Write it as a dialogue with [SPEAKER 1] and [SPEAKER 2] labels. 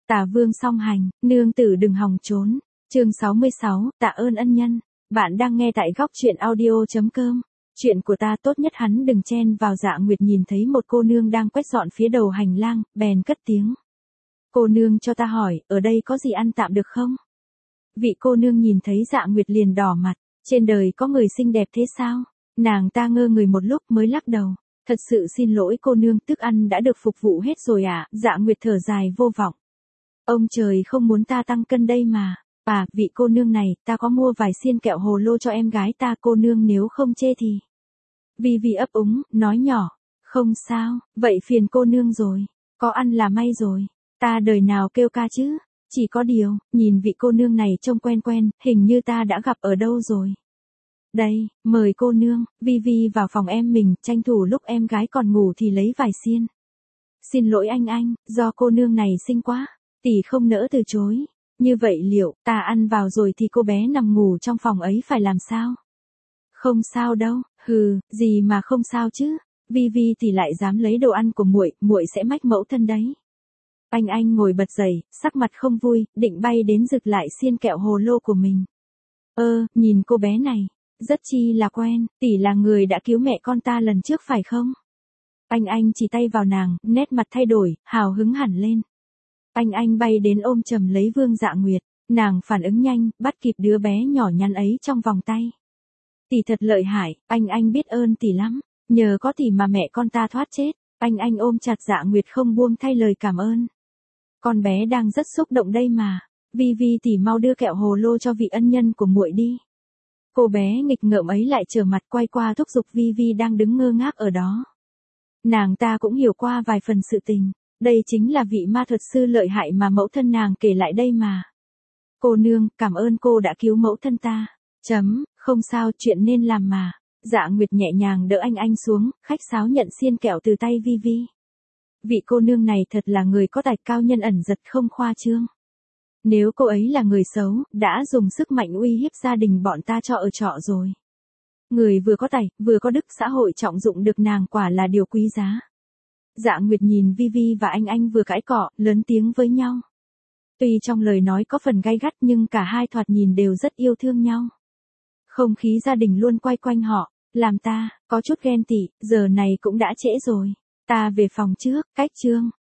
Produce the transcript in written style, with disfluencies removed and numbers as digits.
[SPEAKER 1] Tả Vương song hành, nương tử đừng hòng trốn. Chương 66, tạ ơn ân nhân. Bạn đang nghe tại góc truyện audio.com. Chuyện của ta tốt nhất hắn đừng chen vào. Dạ Nguyệt nhìn thấy một cô nương đang quét dọn phía đầu hành lang, bèn cất tiếng. Cô nương cho ta hỏi, ở đây có gì ăn tạm được không? Vị cô nương nhìn thấy Dạ Nguyệt liền đỏ mặt, trên đời có người xinh đẹp thế sao? Nàng ta ngơ người một lúc mới lắc đầu. Thật sự xin lỗi cô nương, thức ăn đã được phục vụ hết rồi ạ. Dạ Nguyệt thở dài vô vọng. Ông trời không muốn ta tăng cân đây mà. À, vị cô nương này, ta có mua vài xiên kẹo hồ lô cho em gái ta, cô nương nếu không chê thì. Vi ấp úng, nói nhỏ. Không sao, vậy phiền cô nương rồi. Có ăn là may rồi. Ta đời nào kêu ca chứ. Chỉ có điều, nhìn vị cô nương này trông quen quen, hình như ta đã gặp ở đâu rồi. Đây, mời cô nương, Vi vào phòng em mình, tranh thủ lúc em gái còn ngủ thì lấy vài xiên. Xin lỗi anh, do cô nương này xinh quá, tỷ không nỡ từ chối. Như vậy liệu, ta ăn vào rồi thì cô bé nằm ngủ trong phòng ấy phải làm sao? Không sao đâu, gì mà không sao chứ, Vi thì lại dám lấy đồ ăn của muội sẽ mách mẫu thân đấy. Anh ngồi bật dậy, sắc mặt không vui, định bay đến giật lại xiên kẹo hồ lô của mình. Nhìn cô bé này, rất chi là quen, tỷ là người đã cứu mẹ con ta lần trước phải không? Anh chỉ tay vào nàng, nét mặt thay đổi, hào hứng hẳn lên. Anh bay đến ôm chầm lấy Vương Dạ Nguyệt, nàng phản ứng nhanh, bắt kịp đứa bé nhỏ nhắn ấy trong vòng tay. Tỷ thật lợi hại, anh biết ơn tỷ lắm, nhờ có tỷ mà mẹ con ta thoát chết. Anh ôm chặt Dạ Nguyệt không buông thay lời cảm ơn. Con bé đang rất xúc động đây mà. Vi tỷ mau đưa kẹo hồ lô cho vị ân nhân của muội đi. Cô bé nghịch ngợm ấy lại trở mặt quay qua thúc giục Vi đang đứng ngơ ngác ở đó. Nàng ta cũng hiểu qua vài phần sự tình. Đây chính là vị ma thuật sư lợi hại mà mẫu thân nàng kể lại đây mà. Cô nương, cảm ơn cô đã cứu mẫu thân ta. Không sao, chuyện nên làm mà. Dạ Nguyệt nhẹ nhàng đỡ anh xuống, khách sáo nhận xiên kẹo từ tay Vi. Vị cô nương này thật là người có tài cao nhân ẩn giật không khoa trương. Nếu cô ấy là người xấu, đã dùng sức mạnh uy hiếp gia đình bọn ta cho ở trọ rồi. Người vừa có tài, vừa có đức, xã hội trọng dụng được nàng quả là điều quý giá. Dạ Nguyệt nhìn Vi và anh vừa cãi cọ, lớn tiếng với nhau. Tuy trong lời nói có phần gay gắt nhưng cả hai thoạt nhìn đều rất yêu thương nhau. Không khí gia đình luôn quay quanh họ, làm ta có chút ghen tị, giờ này cũng đã trễ rồi. Ta về phòng trước, cách chương.